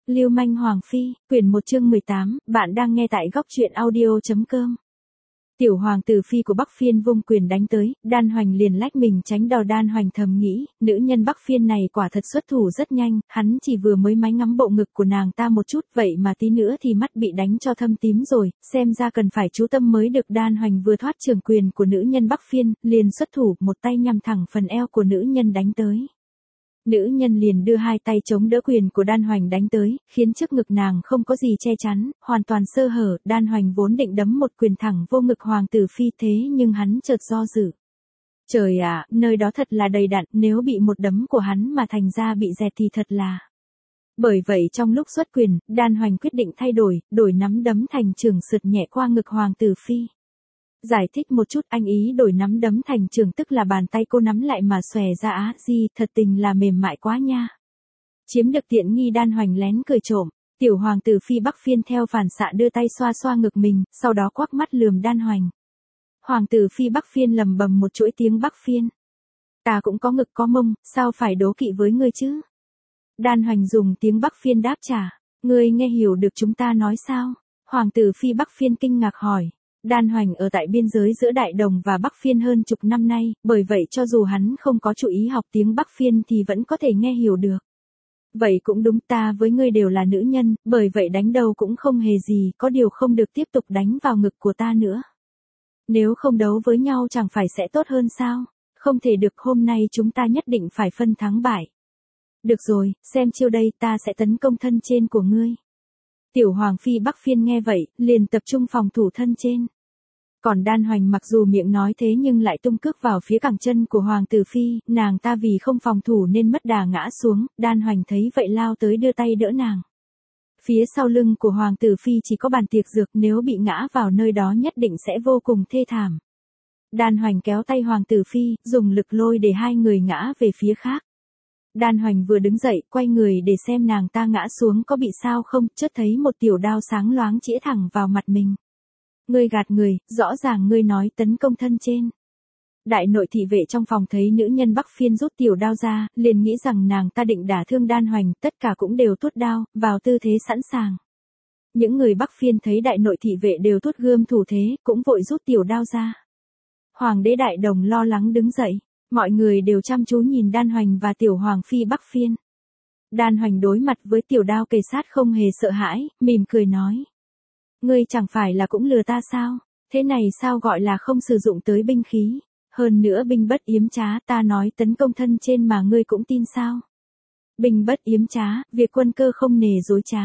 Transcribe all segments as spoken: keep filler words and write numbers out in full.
Lưu manh Hoàng Phi, quyển một chương mười tám, bạn đang nghe tại góc truyện audio.com. Tiểu hoàng tử Phi của Bắc Phiên vung quyền đánh tới, Đan Hoành liền lách mình tránh đòn. Đan Hoành thầm nghĩ, nữ nhân Bắc Phiên này quả thật xuất thủ rất nhanh, hắn chỉ vừa mới máy ngắm bộ ngực của nàng ta một chút, vậy mà tí nữa thì mắt bị đánh cho thâm tím rồi, xem ra cần phải chú tâm mới được. Đan Hoành vừa thoát trường quyền của nữ nhân Bắc Phiên, liền xuất thủ, một tay nhằm thẳng phần eo của nữ nhân đánh tới. Nữ nhân liền đưa hai tay chống đỡ quyền của Đan Hoành đánh tới, khiến trước ngực nàng không có gì che chắn, hoàn toàn sơ hở. Đan Hoành vốn định đấm một quyền thẳng vô ngực hoàng tử Phi, thế nhưng hắn chợt do dự. Trời ạ, nơi đó thật là đầy đặn, nếu bị một đấm của hắn mà thành ra bị dẹt thì thật là... Bởi vậy trong lúc xuất quyền, Đan Hoành quyết định thay đổi, đổi nắm đấm thành chưởng sượt nhẹ qua ngực hoàng tử Phi. Giải thích một chút, anh ý đổi nắm đấm thành trường, tức là bàn tay cô nắm lại mà xòe ra. Á di, thật tình là mềm mại quá nha. Chiếm được tiện nghi. Đan Hoành lén cười trộm. Tiểu hoàng tử Phi Bắc Phiên theo phản xạ đưa tay xoa xoa ngực mình, sau đó quắc mắt lườm Đan Hoành. Hoàng tử Phi Bắc Phiên lầm bầm một chuỗi tiếng Bắc Phiên. Ta cũng có ngực có mông, sao phải đố kỵ với ngươi chứ? Đan Hoành dùng tiếng Bắc Phiên đáp trả. Ngươi nghe hiểu được chúng ta nói sao? Hoàng tử Phi Bắc Phiên kinh ngạc hỏi. Đan Hoành ở tại biên giới giữa Đại Đồng và Bắc Phiên hơn chục năm nay, bởi vậy cho dù hắn không có chú ý học tiếng Bắc Phiên thì vẫn có thể nghe hiểu được. Vậy cũng đúng, ta với ngươi đều là nữ nhân, bởi vậy đánh đầu cũng không hề gì, có điều không được tiếp tục đánh vào ngực của ta nữa. Nếu không đấu với nhau chẳng phải sẽ tốt hơn sao? Không thể được, hôm nay chúng ta nhất định phải phân thắng bại. Được rồi, xem chiêu đây, ta sẽ tấn công thân trên của ngươi. Tiểu hoàng phi Bắc Phiên nghe vậy, liền tập trung phòng thủ thân trên. Còn Đan Hoành mặc dù miệng nói thế nhưng lại tung cước vào phía cẳng chân của hoàng tử Phi, nàng ta vì không phòng thủ nên mất đà ngã xuống. Đan Hoành thấy vậy lao tới đưa tay đỡ nàng. Phía sau lưng của hoàng tử Phi chỉ có bàn tiệc dược, nếu bị ngã vào nơi đó nhất định sẽ vô cùng thê thảm. Đan Hoành kéo tay hoàng tử Phi, dùng lực lôi để hai người ngã về phía khác. Đan Hoành vừa đứng dậy, quay người để xem nàng ta ngã xuống có bị sao không, chợt thấy một tiểu đao sáng loáng chĩa thẳng vào mặt mình. Ngươi gạt người, rõ ràng ngươi nói tấn công thân trên. Đại nội thị vệ trong phòng thấy nữ nhân Bắc Phiên rút tiểu đao ra, liền nghĩ rằng nàng ta định đả thương Đan Hoành, tất cả cũng đều tuốt đao, vào tư thế sẵn sàng. Những người Bắc Phiên thấy đại nội thị vệ đều tuốt gươm thủ thế, cũng vội rút tiểu đao ra. Hoàng đế Đại Đồng lo lắng đứng dậy. Mọi người đều chăm chú nhìn Đan Hoành và tiểu hoàng phi Bắc Phiên. Đan Hoành đối mặt với tiểu đao kề sát không hề sợ hãi, mỉm cười nói. Ngươi chẳng phải là cũng lừa ta sao? Thế này sao gọi là không sử dụng tới binh khí? Hơn nữa binh bất yếm trá, ta nói tấn công thân trên mà ngươi cũng tin sao? Binh bất yếm trá, việc quân cơ không nề dối trá.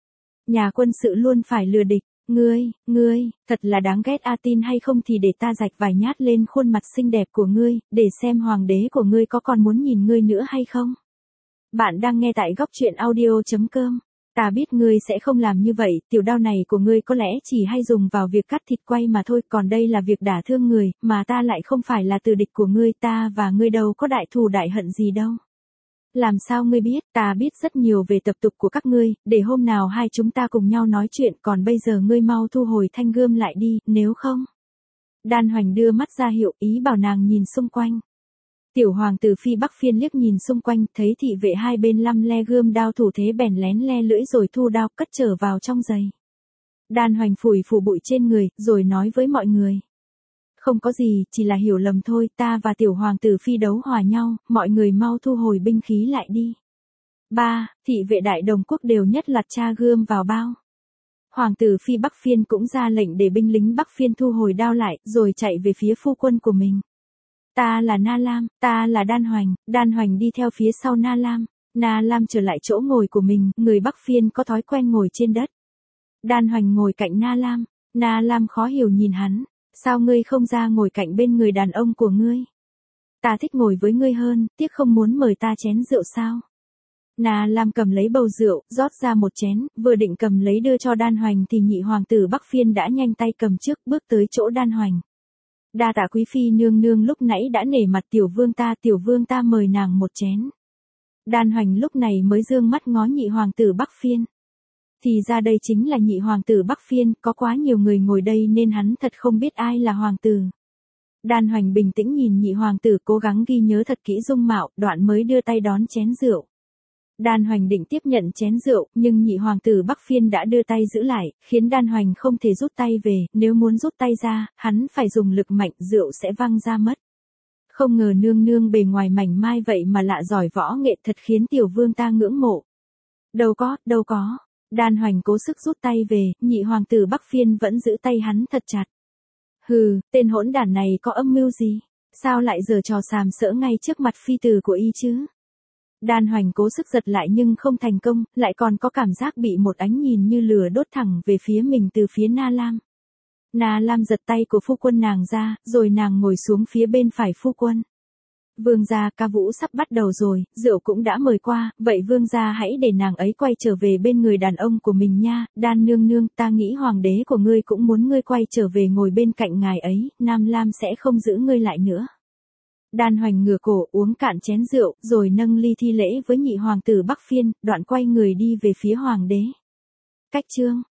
Nhà quân sự luôn phải lừa địch. Ngươi, ngươi, thật là đáng ghét, a tin hay không thì để ta rạch vài nhát lên khuôn mặt xinh đẹp của ngươi, để xem hoàng đế của ngươi có còn muốn nhìn ngươi nữa hay không. Bạn đang nghe tại góc truyện audio.com. Ta biết ngươi sẽ không làm như vậy, tiểu đao này của ngươi có lẽ chỉ hay dùng vào việc cắt thịt quay mà thôi, còn đây là việc đả thương người, mà ta lại không phải là tử địch của ngươi, ta và ngươi đâu có đại thù đại hận gì đâu. Làm sao ngươi biết? Ta biết rất nhiều về tập tục của các ngươi, để hôm nào hai chúng ta cùng nhau nói chuyện, còn bây giờ ngươi mau thu hồi thanh gươm lại đi, nếu không. Đan Hoành đưa mắt ra hiệu ý bảo nàng nhìn xung quanh. Tiểu hoàng tử Phi Bắc Phiên liếc nhìn xung quanh, thấy thị vệ hai bên lăm le gươm đao thủ thế bèn lén le lưỡi rồi thu đao cất trở vào trong giày. Đan Hoành phủi phủ bụi trên người, rồi nói với mọi người. Không có gì, chỉ là hiểu lầm thôi, ta và tiểu hoàng tử Phi đấu hòa nhau, mọi người mau thu hồi binh khí lại đi. Ba, thị vệ Đại Đồng quốc đều nhất loạt tra gươm vào bao. Hoàng tử Phi Bắc Phiên cũng ra lệnh để binh lính Bắc Phiên thu hồi đao lại, rồi chạy về phía phu quân của mình. Ta là Na Lam, ta là Đan Hoành, Đan Hoành đi theo phía sau Na Lam. Na Lam trở lại chỗ ngồi của mình, người Bắc Phiên có thói quen ngồi trên đất. Đan Hoành ngồi cạnh Na Lam, Na Lam khó hiểu nhìn hắn. Sao ngươi không ra ngồi cạnh bên người đàn ông của ngươi? Ta thích ngồi với ngươi hơn, tiếc không muốn mời ta chén rượu sao? Na Lam cầm lấy bầu rượu, rót ra một chén, vừa định cầm lấy đưa cho Đan Hoành thì nhị hoàng tử Bắc Phiên đã nhanh tay cầm trước, bước tới chỗ Đan Hoành. Đa tạ quý phi nương nương lúc nãy đã nể mặt tiểu vương ta, tiểu vương ta mời nàng một chén. Đan Hoành lúc này mới dương mắt ngó nhị hoàng tử Bắc Phiên. Thì ra đây chính là nhị hoàng tử Bắc Phiên, có quá nhiều người ngồi đây nên hắn thật không biết ai là hoàng tử. Đan Hoành bình tĩnh nhìn nhị hoàng tử cố gắng ghi nhớ thật kỹ dung mạo, đoạn mới đưa tay đón chén rượu. Đan Hoành định tiếp nhận chén rượu, nhưng nhị hoàng tử Bắc Phiên đã đưa tay giữ lại, khiến Đan Hoành không thể rút tay về, nếu muốn rút tay ra, hắn phải dùng lực mạnh, rượu sẽ văng ra mất. Không ngờ nương nương bề ngoài mảnh mai vậy mà lạ giỏi võ nghệ, thật khiến tiểu vương ta ngưỡng mộ. Đâu có, đâu có. Đan Hoành cố sức rút tay về, nhị hoàng tử Bắc Phiên vẫn giữ tay hắn thật chặt. Hừ, tên hỗn đản này có âm mưu gì? Sao lại giở trò sàm sỡ ngay trước mặt phi tử của y chứ? Đan Hoành cố sức giật lại nhưng không thành công, lại còn có cảm giác bị một ánh nhìn như lửa đốt thẳng về phía mình từ phía Na Lam. Na Lam giật tay của phu quân nàng ra, rồi nàng ngồi xuống phía bên phải phu quân. Vương gia, ca vũ sắp bắt đầu rồi, rượu cũng đã mời qua, vậy vương gia hãy để nàng ấy quay trở về bên người đàn ông của mình nha. Đan nương nương, ta nghĩ hoàng đế của ngươi cũng muốn ngươi quay trở về ngồi bên cạnh ngài ấy, Nam Lam sẽ không giữ ngươi lại nữa. Đan Hoành ngửa cổ uống cạn chén rượu, rồi nâng ly thi lễ với nhị hoàng tử Bắc Phiên, đoạn quay người đi về phía hoàng đế. Cách chương